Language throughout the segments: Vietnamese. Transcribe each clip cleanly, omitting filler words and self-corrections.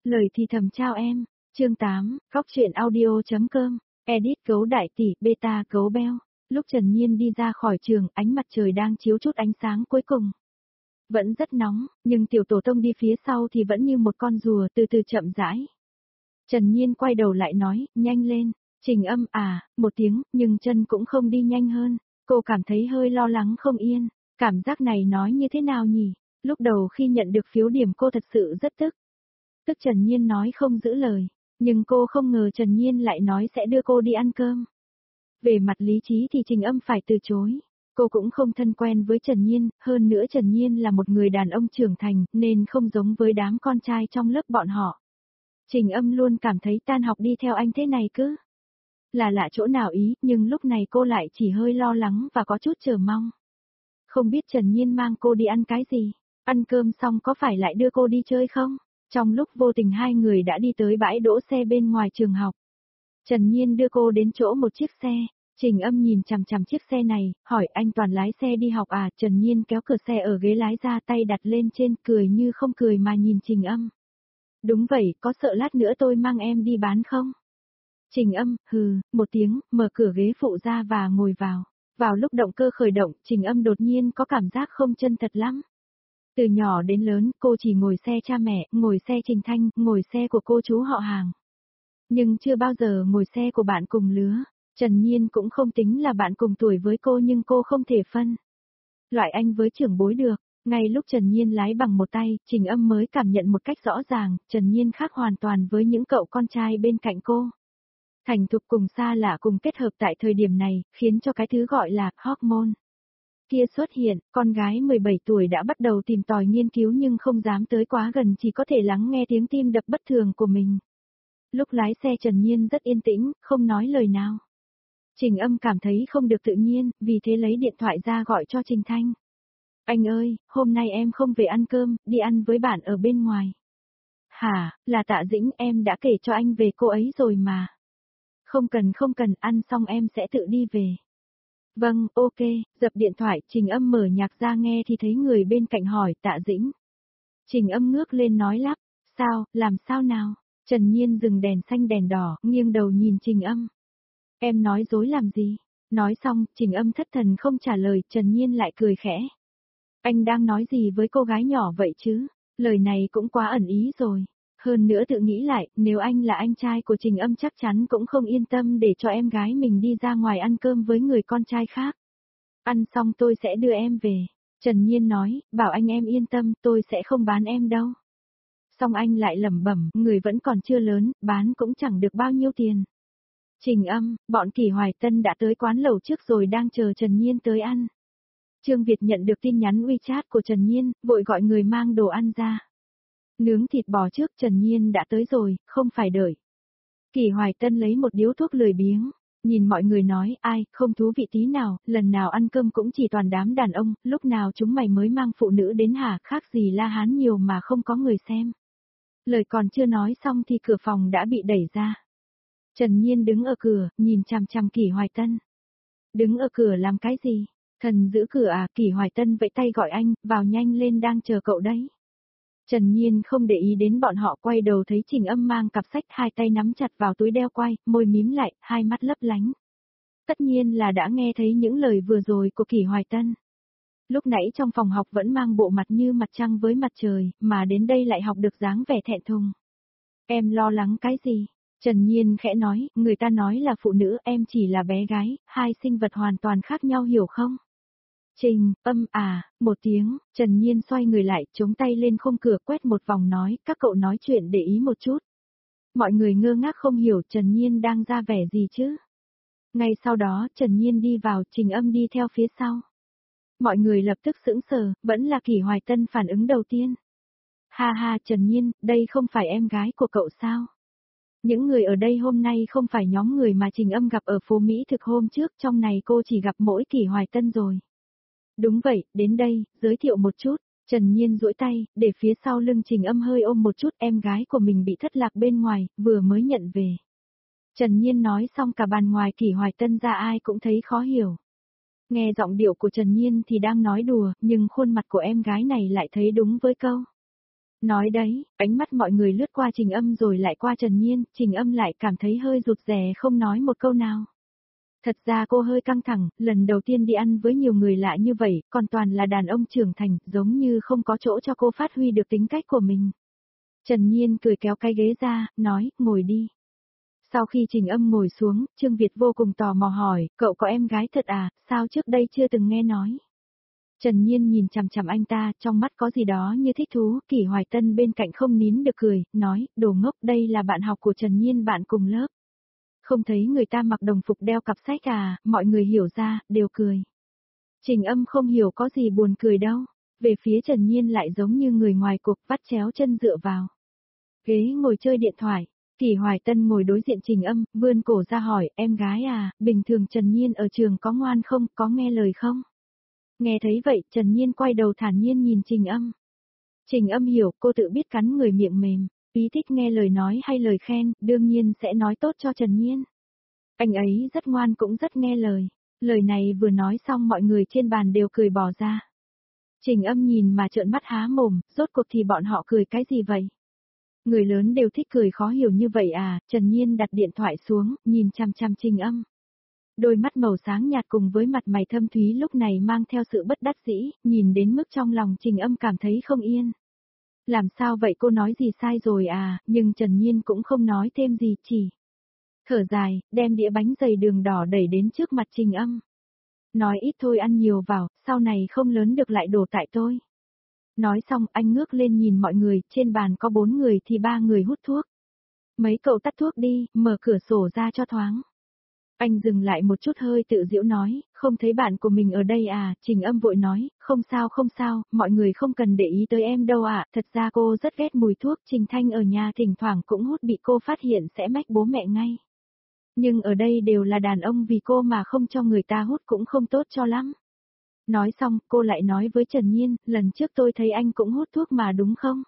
Lời thì thầm chào em. Chương 8, góc truyện audio.com, edit gấu đại tỷ, beta gấu beo. Lúc Trần Nhiên đi ra khỏi trường, ánh mặt trời đang chiếu chút ánh sáng cuối cùng. Vẫn rất nóng, nhưng tiểu tổ tông đi phía sau thì vẫn như một con rùa từ từ chậm rãi. Trần Nhiên quay đầu lại nói, nhanh lên. Trình Âm một tiếng, nhưng chân cũng không đi nhanh hơn. Cô cảm thấy hơi lo lắng không yên. Cảm giác này nói như thế nào nhỉ? Lúc đầu khi nhận được phiếu điểm cô thật sự rất tức. Tức Trần Nhiên nói không giữ lời. Nhưng cô không ngờ Trần Nhiên lại nói sẽ đưa cô đi ăn cơm. Về mặt lý trí thì Trình Âm phải từ chối. Cô cũng không thân quen với Trần Nhiên, hơn nữa Trần Nhiên là một người đàn ông trưởng thành nên không giống với đám con trai trong lớp bọn họ. Trình Âm luôn cảm thấy tan học đi theo anh thế này cứ. Là lạ chỗ nào ý, nhưng lúc này cô lại chỉ hơi lo lắng và có chút chờ mong. Không biết Trần Nhiên mang cô đi ăn cái gì, ăn cơm xong có phải lại đưa cô đi chơi không? Trong lúc vô tình hai người đã đi tới bãi đỗ xe bên ngoài trường học. Trần Nhiên đưa cô đến chỗ một chiếc xe. Trình Âm nhìn chằm chằm chiếc xe này, hỏi anh Toàn lái xe đi học à? Trần Nhiên kéo cửa xe ở ghế lái ra, tay đặt lên trên, cười như không cười mà nhìn Trình Âm. Đúng vậy, có sợ lát nữa tôi mang em đi bán không? Trình Âm, một tiếng, mở cửa ghế phụ ra và ngồi vào. Vào lúc động cơ khởi động, Trình Âm đột nhiên có cảm giác không chân thật lắm. Từ nhỏ đến lớn, cô chỉ ngồi xe cha mẹ, ngồi xe Trình Thanh, ngồi xe của cô chú họ hàng. Nhưng chưa bao giờ ngồi xe của bạn cùng lứa. Trần Nhiên cũng không tính là bạn cùng tuổi với cô nhưng cô không thể phân loại anh với trưởng bối được. Ngay lúc Trần Nhiên lái bằng một tay, Trình Âm mới cảm nhận một cách rõ ràng, Trần Nhiên khác hoàn toàn với những cậu con trai bên cạnh cô. Thành thục cùng xa lạ cùng kết hợp tại thời điểm này, khiến cho cái thứ gọi là hormone kia xuất hiện. Con gái 17 tuổi đã bắt đầu tìm tòi nghiên cứu nhưng không dám tới quá gần, chỉ có thể lắng nghe tiếng tim đập bất thường của mình. Lúc lái xe Trần Nhiên rất yên tĩnh, không nói lời nào. Trình Âm cảm thấy không được tự nhiên, vì thế lấy điện thoại ra gọi cho Trình Thanh. Anh ơi, hôm nay em không về ăn cơm, đi ăn với bạn ở bên ngoài. Hả, là Tạ Dĩnh, em đã kể cho anh về cô ấy rồi mà. Không cần, ăn xong em sẽ tự đi về. Vâng, ok, dập điện thoại, Trình Âm mở nhạc ra nghe thì thấy người bên cạnh hỏi Tạ Dĩnh. Trình Âm ngước lên nói lắp, sao, làm sao nào? Trần Nhiên dừng đèn xanh đèn đỏ, nghiêng đầu nhìn Trình Âm. Em nói dối làm gì? Nói xong, Trình Âm thất thần không trả lời, Trần Nhiên lại cười khẽ. Anh đang nói gì với cô gái nhỏ vậy chứ? Lời này cũng quá ẩn ý rồi. Hơn nữa tự nghĩ lại, nếu anh là anh trai của Trình Âm chắc chắn cũng không yên tâm để cho em gái mình đi ra ngoài ăn cơm với người con trai khác. Ăn xong tôi sẽ đưa em về. Trần Nhiên nói, bảo anh em yên tâm, tôi sẽ không bán em đâu. Xong anh lại lẩm bẩm, người vẫn còn chưa lớn, bán cũng chẳng được bao nhiêu tiền. Trình Âm, bọn Kỳ Hoài Tân đã tới quán lẩu trước rồi đang chờ Trần Nhiên tới ăn. Trương Việt nhận được tin nhắn WeChat của Trần Nhiên, vội gọi người mang đồ ăn ra. Nướng thịt bò trước, Trần Nhiên đã tới rồi, không phải đợi. Kỳ Hoài Tân lấy một điếu thuốc lười biếng, nhìn mọi người nói, ai, không thú vị tí nào, lần nào ăn cơm cũng chỉ toàn đám đàn ông, lúc nào chúng mày mới mang phụ nữ đến hả, khác gì La Hán nhiều mà không có người xem. Lời còn chưa nói xong thì cửa phòng đã bị đẩy ra. Trần Nhiên đứng ở cửa, nhìn chằm chằm Kỳ Hoài Tân. Đứng ở cửa làm cái gì? Thần giữ cửa à? Kỳ Hoài Tân vẫy tay gọi anh, vào nhanh lên đang chờ cậu đấy. Trần Nhiên không để ý đến bọn họ, quay đầu thấy Trình Âm mang cặp sách, hai tay nắm chặt vào túi đeo quai, môi mím lại, hai mắt lấp lánh. Tất nhiên là đã nghe thấy những lời vừa rồi của Kỳ Hoài Tân. Lúc nãy trong phòng học vẫn mang bộ mặt như mặt trăng với mặt trời, mà đến đây lại học được dáng vẻ thẹn thùng. Em lo lắng cái gì? Trần Nhiên khẽ nói, người ta nói là phụ nữ, em chỉ là bé gái, hai sinh vật hoàn toàn khác nhau hiểu không? Trình Âm một tiếng, Trần Nhiên xoay người lại, chống tay lên khung cửa quét một vòng nói, các cậu nói chuyện để ý một chút. Mọi người ngơ ngác không hiểu Trần Nhiên đang ra vẻ gì chứ. Ngay sau đó Trần Nhiên đi vào, Trình Âm đi theo phía sau. Mọi người lập tức sững sờ, vẫn là Kỳ Hoài Tân phản ứng đầu tiên. Ha ha Trần Nhiên, đây không phải em gái của cậu sao? Những người ở đây hôm nay không phải nhóm người mà Trình Âm gặp ở phố Mỹ thực hôm trước, trong này cô chỉ gặp mỗi Kỳ Hoài Tân rồi. Đúng vậy, đến đây, giới thiệu một chút. Trần Nhiên duỗi tay, để phía sau lưng Trình Âm hơi ôm một chút, em gái của mình bị thất lạc bên ngoài, vừa mới nhận về. Trần Nhiên nói xong cả bàn ngoài Kỳ Hoài Tân ra ai cũng thấy khó hiểu. Nghe giọng điệu của Trần Nhiên thì đang nói đùa, nhưng khuôn mặt của em gái này lại thấy đúng với câu. Nói đấy, ánh mắt mọi người lướt qua Trình Âm rồi lại qua Trần Nhiên, Trình Âm lại cảm thấy hơi rụt rè không nói một câu nào. Thật ra cô hơi căng thẳng, lần đầu tiên đi ăn với nhiều người lạ như vậy, còn toàn là đàn ông trưởng thành, giống như không có chỗ cho cô phát huy được tính cách của mình. Trần Nhiên cười kéo cái ghế ra, nói, ngồi đi. Sau khi Trình Âm ngồi xuống, Trương Việt vô cùng tò mò hỏi, cậu có em gái thật à, sao trước đây chưa từng nghe nói. Trần Nhiên nhìn chằm chằm anh ta, trong mắt có gì đó như thích thú, Kỷ Hoài Tân bên cạnh không nín được cười, nói, đồ ngốc, đây là bạn học của Trần Nhiên, bạn cùng lớp. Không thấy người ta mặc đồng phục đeo cặp sách à, mọi người hiểu ra, đều cười. Trình Âm không hiểu có gì buồn cười đâu, về phía Trần Nhiên lại giống như người ngoài cuộc vắt chéo chân dựa vào ghế ngồi chơi điện thoại. Kỷ Hoài Tân ngồi đối diện Trình Âm, vươn cổ ra hỏi, em gái à, bình thường Trần Nhiên ở trường có ngoan không, có nghe lời không? Nghe thấy vậy, Trần Nhiên quay đầu thản nhiên nhìn Trình Âm. Trình Âm hiểu, cô tự biết cắn người miệng mềm, ý thích nghe lời nói hay lời khen, đương nhiên sẽ nói tốt cho Trần Nhiên. Anh ấy rất ngoan cũng rất nghe lời. Lời này vừa nói xong mọi người trên bàn đều cười bỏ ra. Trình Âm nhìn mà trợn mắt há mồm, rốt cuộc thì bọn họ cười cái gì vậy? Người lớn đều thích cười khó hiểu như vậy à, Trần Nhiên đặt điện thoại xuống, nhìn chằm chằm Trình Âm. Đôi mắt màu sáng nhạt cùng với mặt mày thâm thúy lúc này mang theo sự bất đắc dĩ, nhìn đến mức trong lòng Trình Âm cảm thấy không yên. Làm sao vậy, cô nói gì sai rồi à, nhưng Trần Nhiên cũng không nói thêm gì, chỉ thở dài, đem đĩa bánh dày đường đỏ đẩy đến trước mặt Trình Âm. Nói ít thôi ăn nhiều vào, sau này không lớn được lại đổ tại tôi. Nói xong anh ngước lên nhìn mọi người, trên bàn có 4 người thì 3 người hút thuốc. Mấy cậu tắt thuốc đi, mở cửa sổ ra cho thoáng. Anh dừng lại một chút hơi tự giễu nói, không thấy bạn của mình ở đây à, Trình Âm vội nói, không sao, mọi người không cần để ý tới em đâu ạ, thật ra cô rất ghét mùi thuốc, Trình Thanh ở nhà thỉnh thoảng cũng hút bị cô phát hiện sẽ mách bố mẹ ngay. Nhưng ở đây đều là đàn ông vì cô mà không cho người ta hút cũng không tốt cho lắm. Nói xong, cô lại nói với Trần Nhiên, lần trước tôi thấy anh cũng hút thuốc mà đúng không?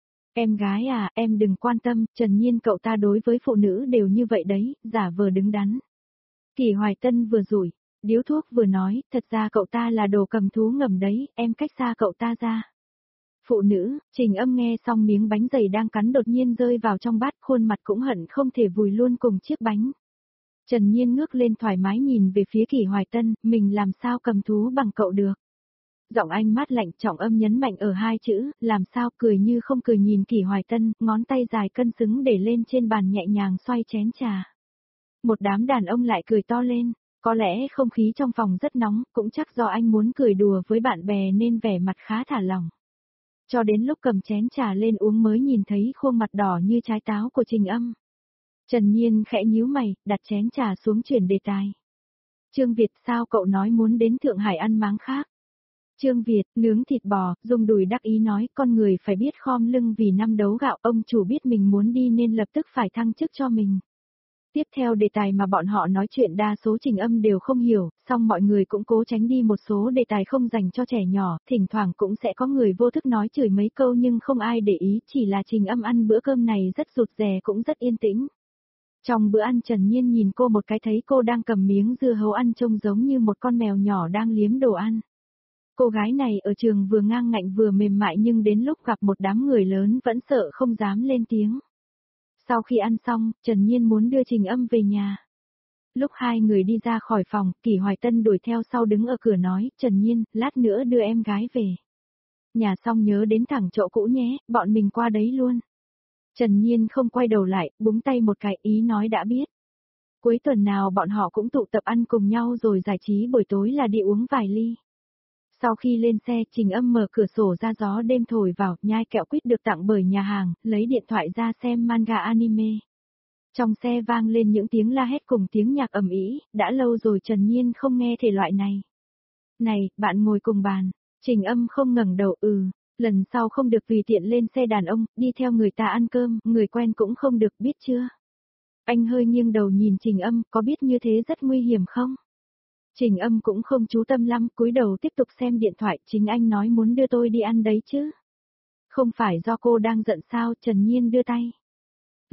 Em gái à, em đừng quan tâm, Trần Nhiên cậu ta đối với phụ nữ đều như vậy đấy, giả vờ đứng đắn. Kỷ Hoài Tân vừa rủi, điếu thuốc vừa nói, thật ra cậu ta là đồ cầm thú ngầm đấy, em cách xa cậu ta ra. Phụ nữ, Trình Âm nghe xong miếng bánh dày đang cắn đột nhiên rơi vào trong bát, khuôn mặt cũng hận không thể vùi luôn cùng chiếc bánh. Trần Nhiên ngước lên thoải mái nhìn về phía Kỷ Hoài Tân, mình làm sao cầm thú bằng cậu được. Giọng anh mát lạnh, Trọng Âm nhấn mạnh ở hai chữ, làm sao, cười như không cười nhìn Kỷ Hoài Tân, ngón tay dài cân xứng để lên trên bàn nhẹ nhàng xoay chén trà. Một đám đàn ông lại cười to lên, có lẽ không khí trong phòng rất nóng, cũng chắc do anh muốn cười đùa với bạn bè nên vẻ mặt khá thả lỏng. Cho đến lúc cầm chén trà lên uống mới nhìn thấy khuôn mặt đỏ như trái táo của Trình Âm. Trần Nhiên khẽ nhíu mày, đặt chén trà xuống chuyển đề tài. Trương Việt, sao cậu nói muốn đến Thượng Hải ăn máng khác? Trương Việt, nướng thịt bò, dùng đùi đắc ý nói, con người phải biết khom lưng vì năm đấu gạo, ông chủ biết mình muốn đi nên lập tức phải thăng chức cho mình. Tiếp theo đề tài mà bọn họ nói chuyện đa số Trình Âm đều không hiểu, song mọi người cũng cố tránh đi một số đề tài không dành cho trẻ nhỏ, thỉnh thoảng cũng sẽ có người vô thức nói chửi mấy câu nhưng không ai để ý, chỉ là Trình Âm ăn bữa cơm này rất rụt rè cũng rất yên tĩnh. Trong bữa ăn Trần Nhiên nhìn cô một cái thấy cô đang cầm miếng dưa hấu ăn trông giống như một con mèo nhỏ đang liếm đồ ăn. Cô gái này ở trường vừa ngang ngạnh vừa mềm mại nhưng đến lúc gặp một đám người lớn vẫn sợ không dám lên tiếng. Sau khi ăn xong, Trần Nhiên muốn đưa Trình Âm về nhà. Lúc hai người đi ra khỏi phòng, Kỷ Hoài Tân đuổi theo sau đứng ở cửa nói, Trần Nhiên, lát nữa đưa em gái về. Nhà xong nhớ đến thẳng chỗ cũ nhé, bọn mình qua đấy luôn. Trần Nhiên không quay đầu lại, búng tay một cái ý nói đã biết. Cuối tuần nào bọn họ cũng tụ tập ăn cùng nhau rồi giải trí buổi tối là đi uống vài ly. Sau khi lên xe, Trình Âm mở cửa sổ ra gió đêm thổi vào, nhai kẹo quýt được tặng bởi nhà hàng, lấy điện thoại ra xem manga anime. Trong xe vang lên những tiếng la hét cùng tiếng nhạc ầm ĩ, đã lâu rồi Trần Nhiên không nghe thể loại này. Này, bạn ngồi cùng bàn. Trình Âm không ngẩng đầu, lần sau không được tùy tiện lên xe đàn ông, đi theo người ta ăn cơm, người quen cũng không được, biết chưa? Anh hơi nghiêng đầu nhìn Trình Âm, có biết như thế rất nguy hiểm không? Trình Âm cũng không chú tâm lắm, cúi đầu tiếp tục xem điện thoại, chính anh nói muốn đưa tôi đi ăn đấy chứ. Không phải do cô đang giận sao, Trần Nhiên đưa tay.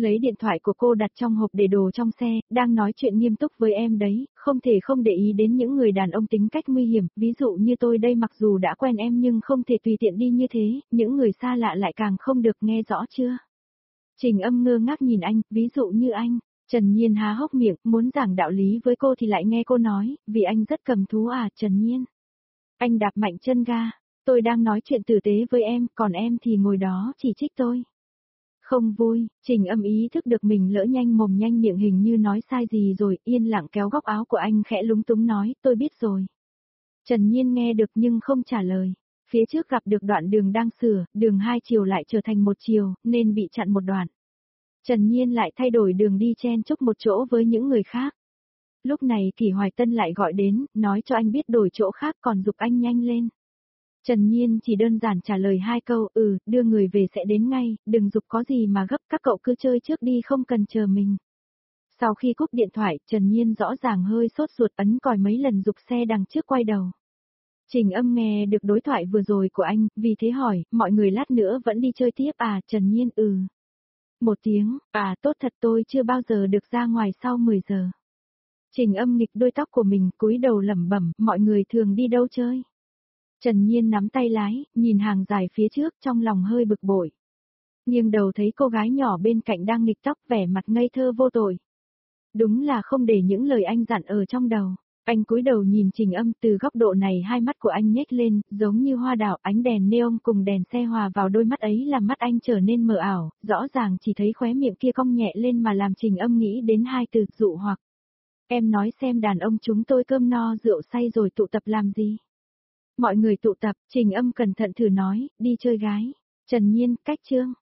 Lấy điện thoại của cô đặt trong hộp để đồ trong xe, đang nói chuyện nghiêm túc với em đấy, không thể không để ý đến những người đàn ông tính cách nguy hiểm, ví dụ như tôi đây mặc dù đã quen em nhưng không thể tùy tiện đi như thế, những người xa lạ lại càng không được, nghe rõ chưa? Trình Âm ngơ ngác nhìn anh, ví dụ như anh. Trần Nhiên há hốc miệng, muốn giảng đạo lý với cô thì lại nghe cô nói, vì anh rất cầm thú à, Trần Nhiên. Anh đạp mạnh chân ga, tôi đang nói chuyện tử tế với em, còn em thì ngồi đó chỉ trích tôi. Không vui, Trình Âm ý thức được mình lỡ nhanh mồm nhanh miệng, hình như nói sai gì rồi, yên lặng kéo góc áo của anh khẽ lúng túng nói, tôi biết rồi. Trần Nhiên nghe được nhưng không trả lời. Phía trước gặp được đoạn đường đang sửa, đường hai chiều lại trở thành một chiều, nên bị chặn một đoạn. Trần Nhiên lại thay đổi đường đi chen chúc một chỗ với những người khác. Lúc này Kỳ Hoài Tân lại gọi đến, nói cho anh biết đổi chỗ khác còn giục anh nhanh lên. Trần Nhiên chỉ đơn giản trả lời 2 câu, đưa người về sẽ đến ngay, đừng giục có gì mà gấp, các cậu cứ chơi trước đi không cần chờ mình. Sau khi cúp điện thoại, Trần Nhiên rõ ràng hơi sốt ruột ấn còi mấy lần giục xe đằng trước quay đầu. Trình Âm nghe được đối thoại vừa rồi của anh, vì thế hỏi, mọi người lát nữa vẫn đi chơi tiếp à, Trần Nhiên một tiếng, tốt thật, tôi chưa bao giờ được ra ngoài sau 10 giờ. Trình Âm nghịch đuôi tóc của mình, cúi đầu lẩm bẩm, mọi người thường đi đâu chơi? Trần Nhiên nắm tay lái, nhìn hàng dài phía trước, trong lòng hơi bực bội. Nghiêng đầu thấy cô gái nhỏ bên cạnh đang nghịch tóc, vẻ mặt ngây thơ vô tội. Đúng là không để những lời anh dặn ở trong đầu. Anh cúi đầu nhìn Trình Âm, từ góc độ này hai mắt của anh nhếch lên, giống như hoa đào, ánh đèn neon cùng đèn xe hòa vào đôi mắt ấy làm mắt anh trở nên mờ ảo, rõ ràng chỉ thấy khóe miệng kia cong nhẹ lên mà làm Trình Âm nghĩ đến 2 từ, dụ hoặc. Em nói xem đàn ông chúng tôi cơm no rượu say rồi tụ tập làm gì? Mọi người tụ tập, Trình Âm cẩn thận thử nói, đi chơi gái. Trần Nhiên, cách chương.